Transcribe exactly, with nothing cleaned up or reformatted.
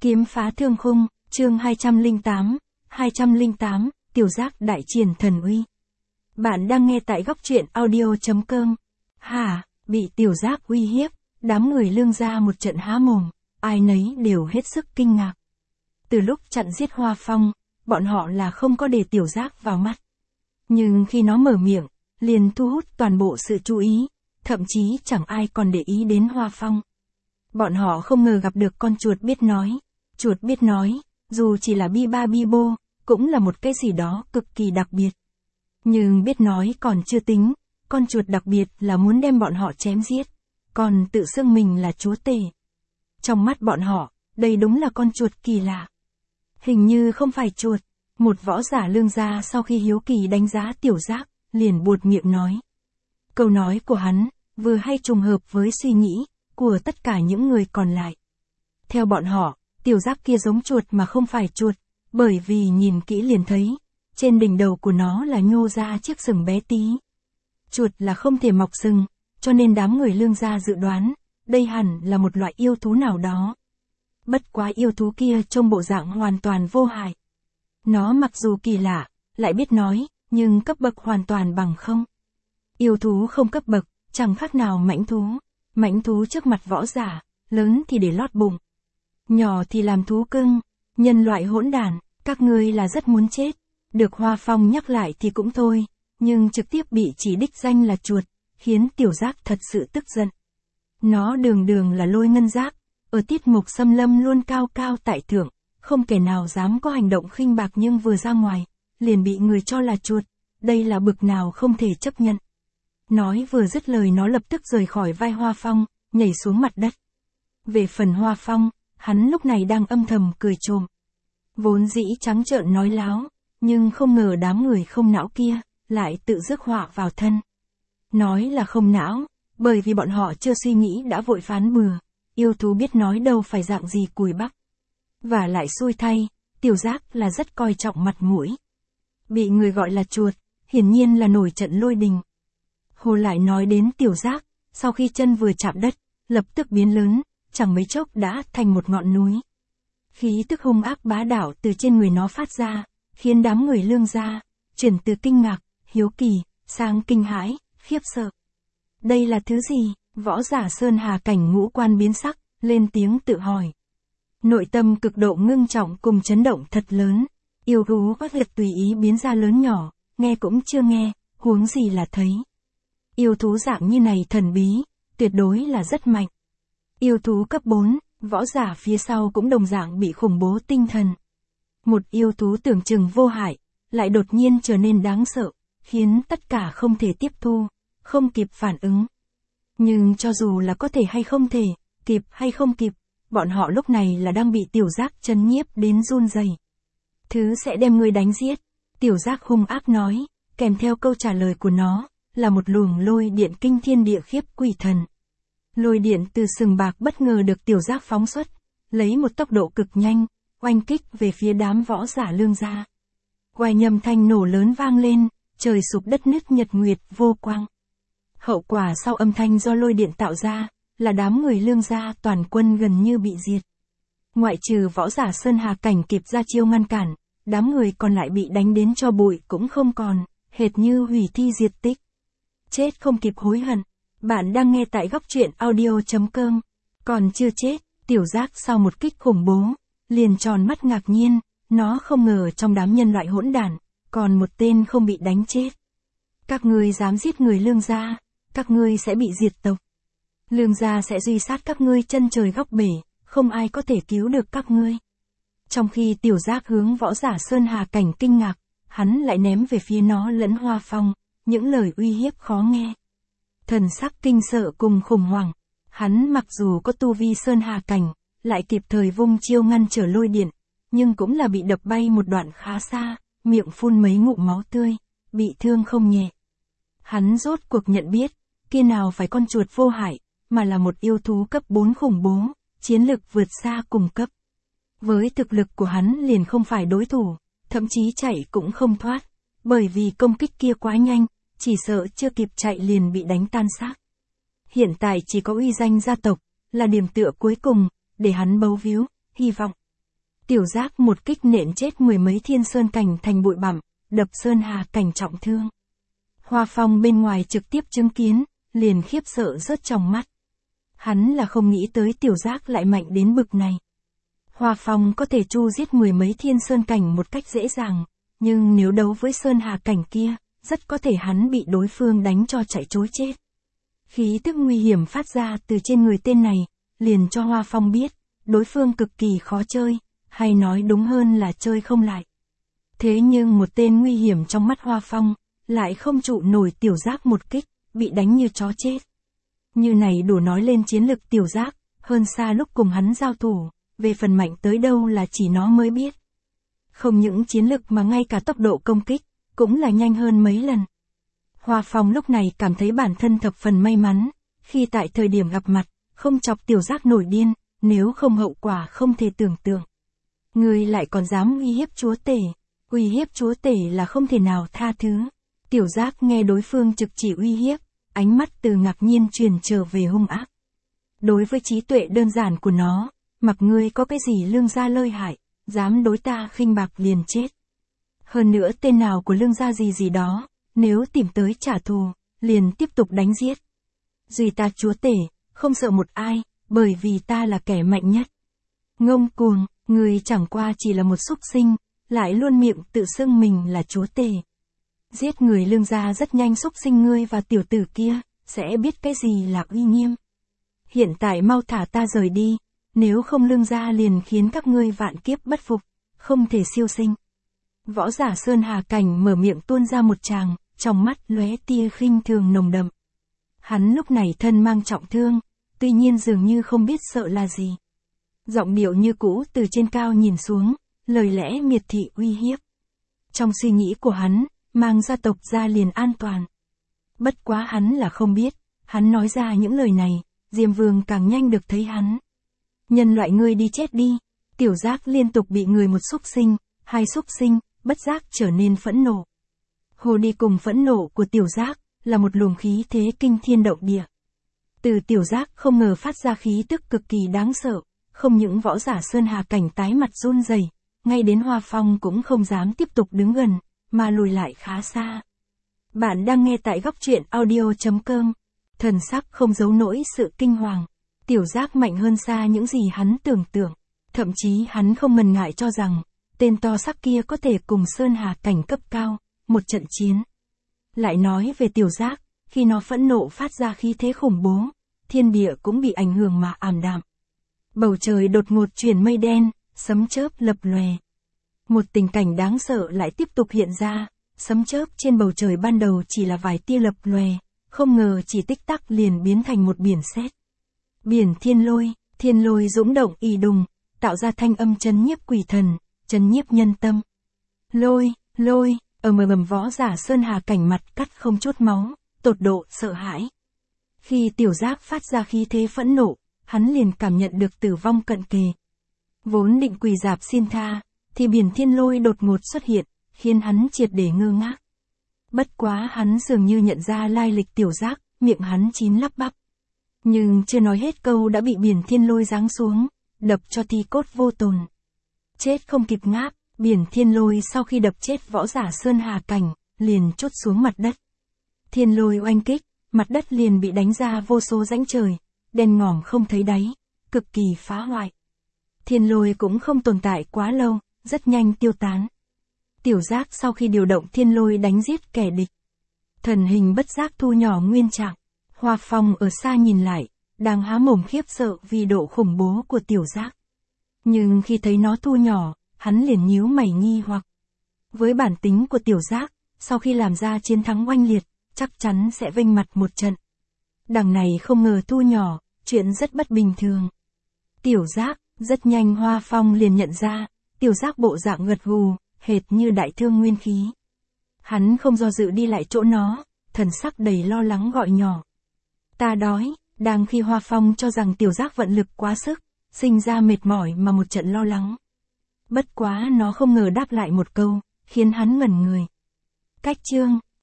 Kiếm phá thương khung, chương hai trăm lẻ tám, hai trăm lẻ tám, tiểu giác đại triển thần uy. Bạn đang nghe tại góc truyện audio chấm com. Hả, bị tiểu giác uy hiếp, đám người Lương gia một trận há mồm, ai nấy đều hết sức kinh ngạc. Từ lúc chặn giết Hoa Phong, bọn họ là không có để tiểu giác vào mắt. Nhưng khi nó mở miệng, liền thu hút toàn bộ sự chú ý, thậm chí chẳng ai còn để ý đến Hoa Phong. Bọn họ không ngờ gặp được con chuột biết nói. Chuột biết nói, dù chỉ là bi ba bi bô, cũng là một cái gì đó cực kỳ đặc biệt. Nhưng biết nói còn chưa tính, con chuột đặc biệt là muốn đem bọn họ chém giết, còn tự xưng mình là chúa tể. Trong mắt bọn họ, đây đúng là con chuột kỳ lạ. Hình như không phải chuột, một võ giả Lương gia sau khi hiếu kỳ đánh giá tiểu giác, liền buột miệng nói. Câu nói của hắn, vừa hay trùng hợp với suy nghĩ của tất cả những người còn lại. Theo bọn họ, tiểu giác kia giống chuột mà không phải chuột, bởi vì nhìn kỹ liền thấy, trên đỉnh đầu của nó là nhô ra chiếc sừng bé tí. Chuột là không thể mọc sừng, cho nên đám người Lương gia dự đoán, đây hẳn là một loại yêu thú nào đó. Bất quá yêu thú kia trông bộ dạng hoàn toàn vô hại. Nó mặc dù kỳ lạ, lại biết nói, nhưng cấp bậc hoàn toàn bằng không. Yêu thú không cấp bậc, chẳng khác nào mãnh thú. Mãnh thú trước mặt võ giả, lớn thì để lót bụng, nhỏ thì làm thú cưng. Nhân loại hỗn đản, các ngươi là rất muốn chết. Được Hoa Phong nhắc lại thì cũng thôi, nhưng trực tiếp bị chỉ đích danh là chuột, khiến tiểu giác thật sự tức giận. Nó đường đường là Lôi Ngân Giác, ở tiết mục xâm lâm luôn cao cao tại thượng, không kẻ nào dám có hành động khinh bạc, nhưng vừa ra ngoài, liền bị người cho là chuột, đây là bực nào không thể chấp nhận. Nói vừa dứt lời nó lập tức rời khỏi vai Hoa Phong, nhảy xuống mặt đất. Về phần Hoa Phong, hắn lúc này đang âm thầm cười trộm. Vốn dĩ trắng trợn nói láo, nhưng không ngờ đám người không não kia, lại tự rước họa vào thân. Nói là không não, bởi vì bọn họ chưa suy nghĩ đã vội phán bừa, yêu thú biết nói đâu phải dạng gì cùi bắp. Và lại xui thay, tiểu giác là rất coi trọng mặt mũi. Bị người gọi là chuột, hiển nhiên là nổi trận lôi đình. Hồ lại nói đến tiểu giác, sau khi chân vừa chạm đất, lập tức biến lớn, chẳng mấy chốc đã thành một ngọn núi. Khí tức hung ác bá đạo từ trên người nó phát ra, khiến đám người Lương gia chuyển từ kinh ngạc, hiếu kỳ, sang kinh hãi, khiếp sợ. Đây là thứ gì? Võ giả Sơn Hà cảnh ngũ quan biến sắc, lên tiếng tự hỏi. Nội tâm cực độ ngưng trọng cùng chấn động thật lớn. Yêu thú có việc tùy ý biến ra lớn nhỏ, nghe cũng chưa nghe, huống gì là thấy. Yêu thú dạng như này thần bí, tuyệt đối là rất mạnh. Yêu thú cấp bốn, võ giả phía sau cũng đồng dạng bị khủng bố tinh thần. Một yêu thú tưởng chừng vô hại, lại đột nhiên trở nên đáng sợ, khiến tất cả không thể tiếp thu, không kịp phản ứng. Nhưng cho dù là có thể hay không thể, kịp hay không kịp, bọn họ lúc này là đang bị tiểu giác chấn nhiếp đến run rẩy. Thứ sẽ đem ngươi đánh giết, tiểu giác hung ác nói, kèm theo câu trả lời của nó, là một luồng lôi điện kinh thiên địa khiếp quỷ thần. Lôi điện từ sừng bạc bất ngờ được tiểu giác phóng xuất, lấy một tốc độ cực nhanh, oanh kích về phía đám võ giả Lương gia. Oai nhầm thanh nổ lớn vang lên, trời sụp đất nứt nhật nguyệt vô quang. Hậu quả sau âm thanh do lôi điện tạo ra, là đám người Lương gia toàn quân gần như bị diệt. Ngoại trừ võ giả Sơn Hà cảnh kịp ra chiêu ngăn cản, đám người còn lại bị đánh đến cho bụi cũng không còn, hệt như hủy thi diệt tích. Chết không kịp hối hận. Bạn đang nghe tại góc truyện audio chấm com. Còn chưa chết, tiểu giác sau một kích khủng bố, liền tròn mắt ngạc nhiên, nó không ngờ trong đám nhân loại hỗn đản, còn một tên không bị đánh chết. Các ngươi dám giết người Lương gia, các ngươi sẽ bị diệt tộc. Lương gia sẽ duy sát các ngươi chân trời góc bể, không ai có thể cứu được các ngươi. Trong khi tiểu giác hướng võ giả Sơn Hà cảnh kinh ngạc, hắn lại ném về phía nó lẫn Hoa Phong, những lời uy hiếp khó nghe. Thần sắc kinh sợ cùng khủng hoảng, hắn mặc dù có tu vi Sơn Hà cảnh, lại kịp thời vung chiêu ngăn trở lôi điện, nhưng cũng là bị đập bay một đoạn khá xa, miệng phun mấy ngụm máu tươi, bị thương không nhẹ. Hắn rốt cuộc nhận biết, kia nào phải con chuột vô hại, mà là một yêu thú cấp bốn khủng bố, chiến lực vượt xa cùng cấp. Với thực lực của hắn liền không phải đối thủ, thậm chí chạy cũng không thoát, bởi vì công kích kia quá nhanh, chỉ sợ chưa kịp chạy liền bị đánh tan xác. Hiện tại chỉ có uy danh gia tộc, là điểm tựa cuối cùng, để hắn bấu víu, hy vọng, Tiểu Giác một kích nện chết mười mấy thiên sơn cảnh thành bụi bặm, đập sơn hà cảnh trọng thương. Hoa Phong bên ngoài trực tiếp chứng kiến, liền khiếp sợ rớt trong mắt. Hắn là không nghĩ tới Tiểu Giác lại mạnh đến bực này. Hoa Phong có thể chu giết mười mấy thiên sơn cảnh một cách dễ dàng, nhưng nếu đấu với sơn hà cảnh kia, rất có thể hắn bị đối phương đánh cho chạy trối chết. Khí tức nguy hiểm phát ra từ trên người tên này, liền cho Hoa Phong biết, đối phương cực kỳ khó chơi, hay nói đúng hơn là chơi không lại. Thế nhưng một tên nguy hiểm trong mắt Hoa Phong, lại không trụ nổi Tiểu Giác một kích, bị đánh như chó chết. Như này đủ nói lên chiến lực Tiểu Giác, hơn xa lúc cùng hắn giao thủ, về phần mạnh tới đâu là chỉ nó mới biết. Không những chiến lực mà ngay cả tốc độ công kích, cũng là nhanh hơn mấy lần. Hoa Phong lúc này cảm thấy bản thân thập phần may mắn, khi tại thời điểm gặp mặt, không chọc Tiểu Giác nổi điên, nếu không hậu quả không thể tưởng tượng. Người lại còn dám uy hiếp chúa tể, uy hiếp chúa tể là không thể nào tha thứ. Tiểu Giác nghe đối phương trực chỉ uy hiếp, ánh mắt từ ngạc nhiên truyền trở về hung ác. Đối với trí tuệ đơn giản của nó, mặc ngươi có cái gì lương gia lợi hại, dám đối ta khinh bạc liền chết. Hơn nữa tên nào của lương gia gì gì đó, nếu tìm tới trả thù, liền tiếp tục đánh giết. Duy ta chúa tể, không sợ một ai, bởi vì ta là kẻ mạnh nhất. Ngông cuồng, người chẳng qua chỉ là một súc sinh, lại luôn miệng tự xưng mình là chúa tể. Giết người lương gia rất nhanh, súc sinh ngươi và tiểu tử kia, sẽ biết cái gì là uy nghiêm. Hiện tại mau thả ta rời đi, nếu không lương gia liền khiến các ngươi vạn kiếp bất phục, không thể siêu sinh. Võ giả Sơn Hà Cảnh mở miệng tuôn ra một tràng, trong mắt lóe tia khinh thường nồng đậm. Hắn lúc này thân mang trọng thương, tuy nhiên dường như không biết sợ là gì. Giọng điệu như cũ từ trên cao nhìn xuống, lời lẽ miệt thị uy hiếp. Trong suy nghĩ của hắn, mang gia tộc ra liền an toàn. Bất quá hắn là không biết, hắn nói ra những lời này, Diêm Vương càng nhanh được thấy hắn. Nhân loại ngươi đi chết đi. Tiểu Giác liên tục bị người một xúc sinh, hai xúc sinh, bất giác trở nên phẫn nộ. Hồ đi cùng phẫn nộ của Tiểu Giác, là một luồng khí thế kinh thiên động địa. Từ Tiểu Giác không ngờ phát ra khí tức cực kỳ đáng sợ, không những võ giả Sơn Hà Cảnh tái mặt run rẩy, ngay đến Hoa Phong cũng không dám tiếp tục đứng gần, mà lùi lại khá xa. Bạn đang nghe tại góc truyện audio chấm com. Thần sắc không giấu nổi sự kinh hoàng. Tiểu Giác mạnh hơn xa những gì hắn tưởng tượng. Thậm chí hắn không ngần ngại cho rằng, tên to xác kia có thể cùng Sơn Hà Cảnh cấp cao, một trận chiến. Lại nói về Tiểu Giác, khi nó phẫn nộ phát ra khí thế khủng bố, thiên địa cũng bị ảnh hưởng mà ảm đạm. Bầu trời đột ngột chuyển mây đen, sấm chớp lập lòe. Một tình cảnh đáng sợ lại tiếp tục hiện ra, sấm chớp trên bầu trời ban đầu chỉ là vài tia lập lòe, không ngờ chỉ tích tắc liền biến thành một biển sét. Biển thiên lôi, thiên lôi dũng động ì đùng, tạo ra thanh âm chấn nhiếp quỷ thần, chấn nhiếp nhân tâm. Lôi, lôi, ở mờ mầm võ giả Sơn Hà Cảnh mặt cắt không chút máu, tột độ sợ hãi. Khi Tiểu Giác phát ra khí thế phẫn nộ, hắn liền cảm nhận được tử vong cận kề. Vốn định quỳ rạp xin tha, thì biển thiên lôi đột ngột xuất hiện, khiến hắn triệt để ngơ ngác. Bất quá hắn dường như nhận ra lai lịch Tiểu Giác, miệng hắn chín lắp bắp. Nhưng chưa nói hết câu đã bị biển thiên lôi giáng xuống, đập cho thi cốt vô tồn. Chết không kịp ngáp, biển thiên lôi sau khi đập chết võ giả Sơn Hà Cảnh, liền trút xuống mặt đất. Thiên lôi oanh kích, mặt đất liền bị đánh ra vô số rãnh trời, đen ngòm không thấy đáy, cực kỳ phá hoại. Thiên lôi cũng không tồn tại quá lâu, rất nhanh tiêu tán. Tiểu Giác sau khi điều động thiên lôi đánh giết kẻ địch, thần hình bất giác thu nhỏ nguyên trạng. Hoa Phong ở xa nhìn lại, đang há mồm khiếp sợ vì độ khủng bố của Tiểu Giác. Nhưng khi thấy nó thu nhỏ, hắn liền nhíu mày nghi hoặc. Với bản tính của Tiểu Giác, sau khi làm ra chiến thắng oanh liệt, chắc chắn sẽ vênh mặt một trận. Đằng này không ngờ thu nhỏ, chuyện rất bất bình thường. Tiểu Giác, rất nhanh Hoa Phong liền nhận ra, Tiểu Giác bộ dạng gật gù, hệt như đại thương nguyên khí. Hắn không do dự đi lại chỗ nó, thần sắc đầy lo lắng gọi nhỏ. Ta đói, đang khi Hoa Phong cho rằng Tiểu Giác vận lực quá sức, sinh ra mệt mỏi mà một trận lo lắng. Bất quá nó không ngờ đáp lại một câu, khiến hắn ngẩn người. Cách chương